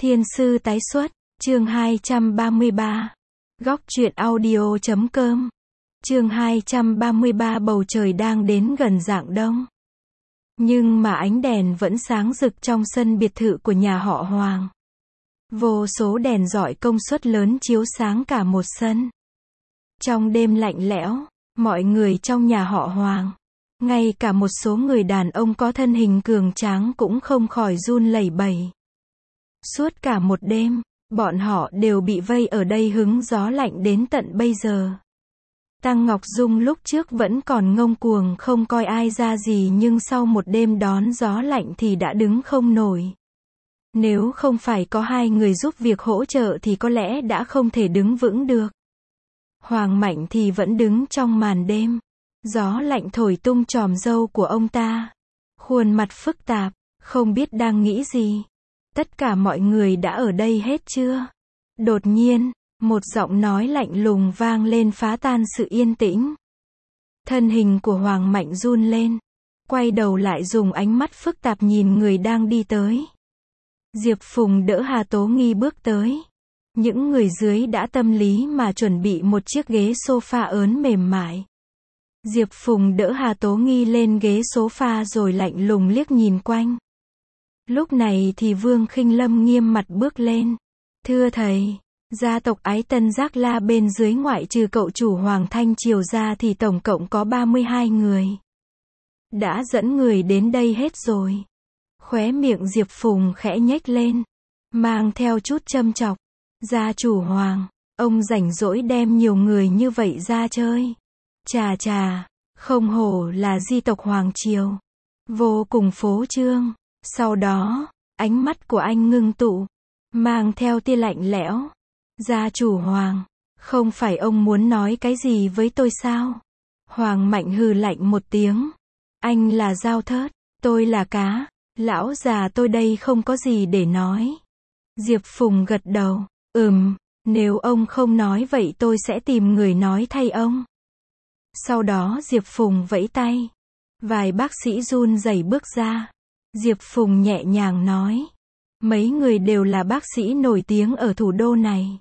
Thiên sư tái xuất, chương 233. Góc truyện audio.com. Chương 233 bầu trời đang đến gần rạng đông. Nhưng mà ánh đèn vẫn sáng rực trong sân biệt thự của nhà họ Hoàng. Vô số đèn rọi công suất lớn chiếu sáng cả một sân. Trong đêm lạnh lẽo, mọi người trong nhà họ Hoàng, ngay cả một số người đàn ông có thân hình cường tráng cũng không khỏi run lẩy bẩy. Suốt cả một đêm, bọn họ đều bị vây ở đây hứng gió lạnh đến tận bây giờ. Tăng Ngọc Dung lúc trước vẫn còn ngông cuồng không coi ai ra gì, nhưng sau một đêm đón gió lạnh thì đã đứng không nổi. Nếu không phải có hai người giúp việc hỗ trợ thì có lẽ đã không thể đứng vững được. Hoàng Mạnh thì vẫn đứng trong màn đêm. Gió lạnh thổi tung chòm râu của ông ta. Khuôn mặt phức tạp, không biết đang nghĩ gì. Tất cả mọi người đã ở đây hết chưa? Đột nhiên, một giọng nói lạnh lùng vang lên phá tan sự yên tĩnh. Thân hình của Hoàng Mạnh run lên. Quay đầu lại dùng ánh mắt phức tạp nhìn người đang đi tới. Diệp Phùng đỡ Hà Tố Nghi bước tới. Những người dưới đã tâm lý mà chuẩn bị một chiếc ghế sofa ớn mềm mại. Diệp Phùng đỡ Hà Tố Nghi lên ghế sofa rồi lạnh lùng liếc nhìn quanh. Lúc này thì Vương Khinh Lâm nghiêm mặt bước lên. Thưa thầy, gia tộc Ái Tân Giác La bên dưới ngoại trừ cậu chủ Hoàng Thanh Triều ra thì tổng cộng có 32 người. Đã dẫn người đến đây hết rồi. Khóe miệng Diệp Phùng khẽ nhếch lên, mang theo chút châm chọc. Gia chủ Hoàng, ông rảnh rỗi đem nhiều người như vậy ra chơi. Chà chà, không hổ là di tộc Hoàng Triều. Vô cùng phô trương. Sau đó, ánh mắt của anh ngưng tụ, mang theo tia lạnh lẽo. Gia chủ Hoàng, không phải ông muốn nói cái gì với tôi sao? Hoàng Mạnh hừ lạnh một tiếng. Anh là dao thớt, tôi là cá. Lão già tôi đây không có gì để nói. Diệp Phùng gật đầu. Nếu ông không nói vậy tôi sẽ tìm người nói thay ông. Sau đó Diệp Phùng vẫy tay. Vài bác sĩ run rẩy bước ra. Diệp Phùng nhẹ nhàng nói. Mấy người đều là bác sĩ nổi tiếng ở thủ đô này.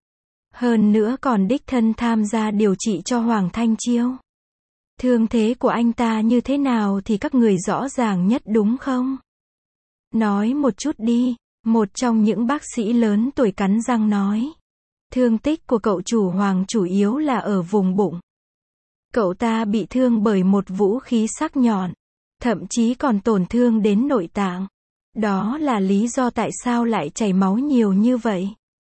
Hơn nữa còn đích thân tham gia điều trị cho Hoàng Thanh Chiêu. Thương thế của anh ta như thế nào thì các người rõ ràng nhất đúng không? Nói một chút đi. Một trong những bác sĩ lớn tuổi cắn răng nói. Thương tích của cậu chủ Hoàng chủ yếu là ở vùng bụng. Cậu ta bị thương bởi một vũ khí sắc nhọn. Thậm chí còn tổn thương đến nội tạng. Đó là lý do tại sao lại chảy máu nhiều như vậy.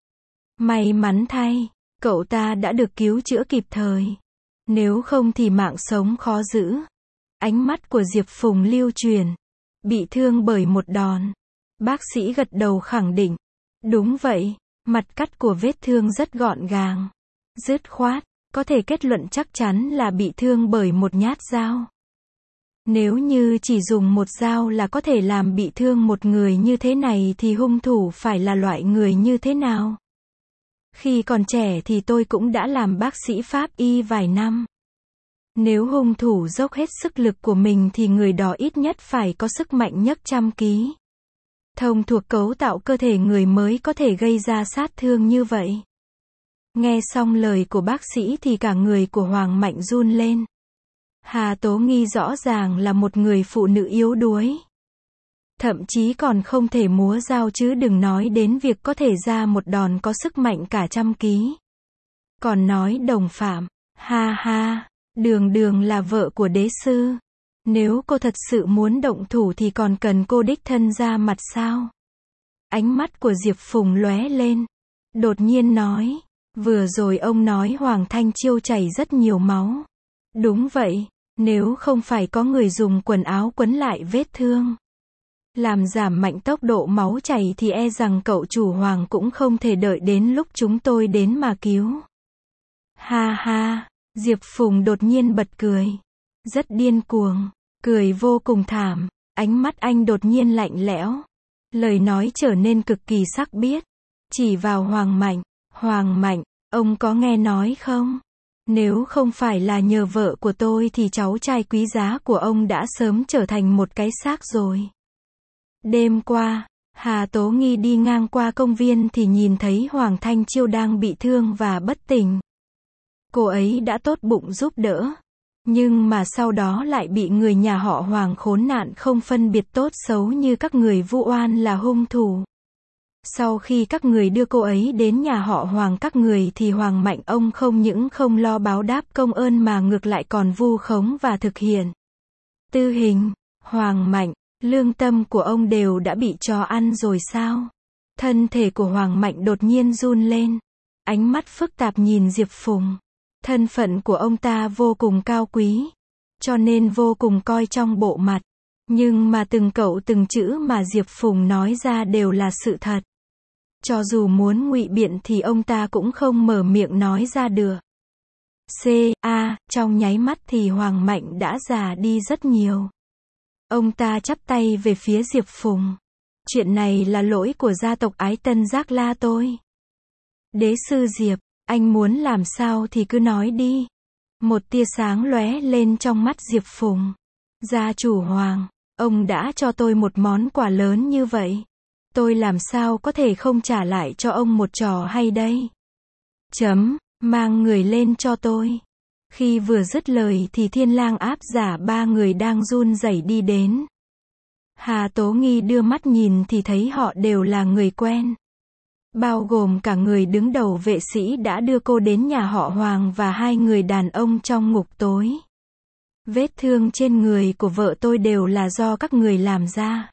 May mắn thay, cậu ta đã được cứu chữa kịp thời. Nếu không thì mạng sống khó giữ. Ánh mắt của Diệp Phùng lưu truyền. Bị thương bởi một đòn. Bác sĩ gật đầu khẳng định. Đúng vậy, mặt cắt của vết thương rất gọn gàng. Dứt khoát, có thể kết luận chắc chắn là bị thương bởi một nhát dao. Nếu như chỉ dùng một dao là có thể làm bị thương một người như thế này thì hung thủ phải là loại người như thế nào? Khi còn trẻ thì tôi cũng đã làm bác sĩ pháp y vài năm. Nếu hung thủ dốc hết sức lực của mình thì người đó ít nhất phải có sức mạnh nhấc 100 ký. Thông thuộc cấu tạo cơ thể người mới có thể gây ra sát thương như vậy. Nghe xong lời của bác sĩ thì cả người của Hoàng Mạnh run lên. Hà Tố Nghi rõ ràng là một người phụ nữ yếu đuối. Thậm chí còn không thể múa dao chứ đừng nói đến việc có thể ra một đòn có sức mạnh cả 100 ký. Còn nói đồng phạm, ha ha, đường là vợ của đế sư. Nếu cô thật sự muốn động thủ thì còn cần cô đích thân ra mặt sao? Ánh mắt của Diệp Phùng lóe lên. Đột nhiên nói. Vừa rồi ông nói Hoàng Thanh Chiêu chảy rất nhiều máu. Đúng vậy, nếu không phải có người dùng quần áo quấn lại vết thương, làm giảm mạnh tốc độ máu chảy thì e rằng cậu chủ Hoàng cũng không thể đợi đến lúc chúng tôi đến mà cứu. Ha ha, Diệp Phùng đột nhiên bật cười. Rất điên cuồng, cười vô cùng thảm, ánh mắt anh đột nhiên lạnh lẽo. Lời nói trở nên cực kỳ sắc biết. Chỉ vào Hoàng Mạnh, ông có nghe nói không? Nếu không phải là nhờ vợ của tôi thì cháu trai quý giá của ông đã sớm trở thành một cái xác rồi. Đêm qua, Hà Tố Nghi đi ngang qua công viên thì nhìn thấy Hoàng Thanh Chiêu đang bị thương và bất tỉnh. Cô ấy đã tốt bụng giúp đỡ. Nhưng mà sau đó lại bị người nhà họ Hoàng khốn nạn không phân biệt tốt xấu như các người vu oan là hung thủ. Sau khi các người đưa cô ấy đến nhà họ Hoàng các người thì Hoàng Mạnh ông không những không lo báo đáp công ơn mà ngược lại còn vu khống và thực hiện tử hình. Hoàng Mạnh, lương tâm của ông đều đã bị chó ăn rồi sao? Thân thể của Hoàng Mạnh đột nhiên run lên. Ánh mắt phức tạp nhìn Diệp Phùng. Thân phận của ông ta vô cùng cao quý, cho nên vô cùng coi trọng bộ mặt. Nhưng mà từng câu từng chữ mà Diệp Phùng nói ra đều là sự thật. Cho dù muốn ngụy biện thì ông ta cũng không mở miệng nói ra được. Trong nháy mắt thì Hoàng Mạnh đã già đi rất nhiều. Ông ta chắp tay về phía Diệp Phùng. Chuyện này là lỗi của gia tộc Ái Tân Giác La tôi. Đế sư Diệp, anh muốn làm sao thì cứ nói đi. Một tia sáng lóe lên trong mắt Diệp Phùng. Gia chủ Hoàng, ông đã cho tôi một món quà lớn như vậy. Tôi làm sao có thể không trả lại cho ông một trò hay đây? Mang người lên cho tôi. Khi vừa dứt lời thì Thiên Lang áp giả ba người đang run rẩy đi đến. Hà Tố Nghi đưa mắt nhìn thì thấy họ đều là người quen. Bao gồm cả người đứng đầu vệ sĩ đã đưa cô đến nhà họ Hoàng và hai người đàn ông trong ngục tối. Vết thương trên người của vợ tôi đều là do các người làm ra.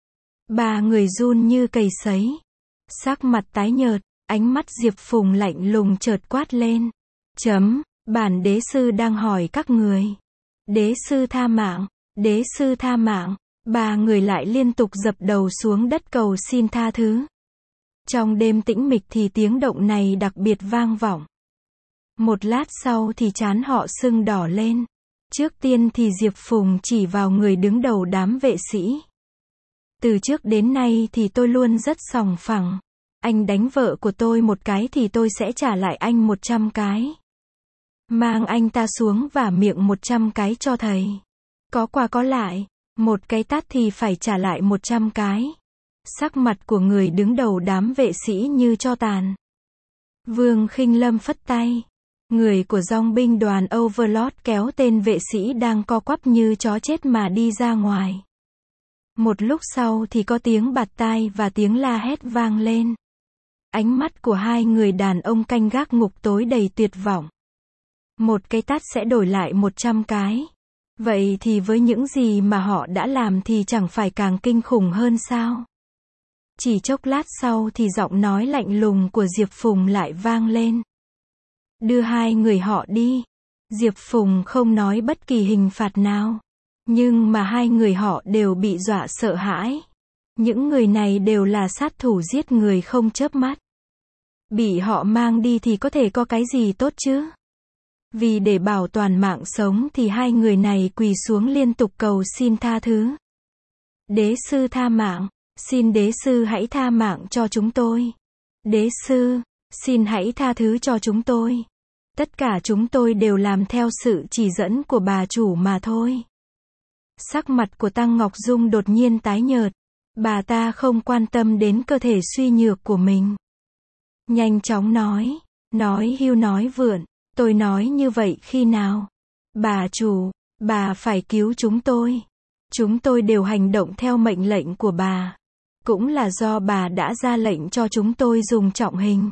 Ba người run như cầy sấy. Sắc mặt tái nhợt, ánh mắt Diệp Phùng lạnh lùng chợt quát lên. Bản đế sư đang hỏi các người. Đế sư tha mạng, đế sư tha mạng. Ba người lại liên tục dập đầu xuống đất cầu xin tha thứ. Trong đêm tĩnh mịch thì tiếng động này đặc biệt vang vọng. Một lát sau thì trán họ sưng đỏ lên. Trước tiên thì Diệp Phùng chỉ vào người đứng đầu đám vệ sĩ. Từ trước đến nay thì tôi luôn rất sòng phẳng. Anh đánh vợ của tôi một cái thì tôi sẽ trả lại anh 100 cái. Mang anh ta xuống vả miệng 100 cái cho thầy. Có qua có lại. Một cái tát thì phải trả lại 100 cái. Sắc mặt của người đứng đầu đám vệ sĩ như tro tàn. Vương Khinh Lâm phất tay. Người của dòng binh đoàn Overlord kéo tên vệ sĩ đang co quắp như chó chết mà đi ra ngoài. Một lúc sau thì có tiếng bạt tai và tiếng la hét vang lên. Ánh mắt của hai người đàn ông canh gác ngục tối đầy tuyệt vọng. Một cái tát sẽ đổi lại 100 cái. Vậy thì với những gì mà họ đã làm thì chẳng phải càng kinh khủng hơn sao? Chỉ chốc lát sau thì giọng nói lạnh lùng của Diệp Phùng lại vang lên. Đưa hai người họ đi. Diệp Phùng không nói bất kỳ hình phạt nào. Nhưng mà hai người họ đều bị dọa sợ hãi. Những người này đều là sát thủ giết người không chớp mắt. Bị họ mang đi thì có thể có cái gì tốt chứ? Vì để bảo toàn mạng sống thì hai người này quỳ xuống liên tục cầu xin tha thứ. Đế sư tha mạng, xin đế sư hãy tha mạng cho chúng tôi. Đế sư, xin hãy tha thứ cho chúng tôi. Tất cả chúng tôi đều làm theo sự chỉ dẫn của bà chủ mà thôi. Sắc mặt của Tăng Ngọc Dung đột nhiên tái nhợt. Bà ta không quan tâm đến cơ thể suy nhược của mình. Nhanh chóng nói hưu nói vượn. Tôi nói như vậy khi nào? Bà chủ, bà phải cứu chúng tôi. Chúng tôi đều hành động theo mệnh lệnh của bà. Cũng là do bà đã ra lệnh cho chúng tôi dùng trọng hình.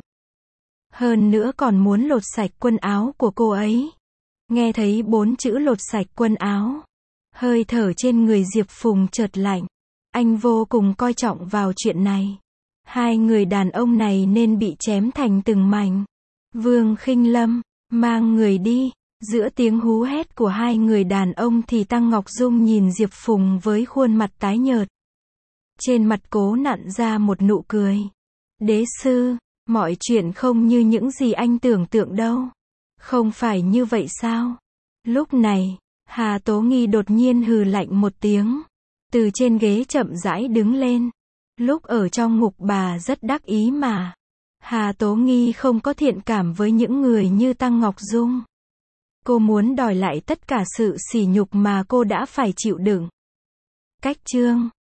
Hơn nữa còn muốn lột sạch quần áo của cô ấy. Nghe thấy 4 chữ lột sạch quần áo. Hơi thở trên người Diệp Phùng chợt lạnh. Anh vô cùng coi trọng vào chuyện này. Hai người đàn ông này nên bị chém thành từng mảnh. Vương Khinh Lâm, mang người đi. Giữa tiếng hú hét của hai người đàn ông thì Tăng Ngọc Dung nhìn Diệp Phùng với khuôn mặt tái nhợt. Trên mặt cố nặn ra một nụ cười. Đế sư, mọi chuyện không như những gì anh tưởng tượng đâu. Không phải như vậy sao? Lúc này, Hà Tố Nghi đột nhiên hừ lạnh một tiếng. Từ trên ghế chậm rãi đứng lên. Lúc ở trong ngục bà rất đắc ý mà. Hà Tố Nghi không có thiện cảm với những người như Tăng Ngọc Dung. Cô muốn đòi lại tất cả sự sỉ nhục mà cô đã phải chịu đựng. Cách chương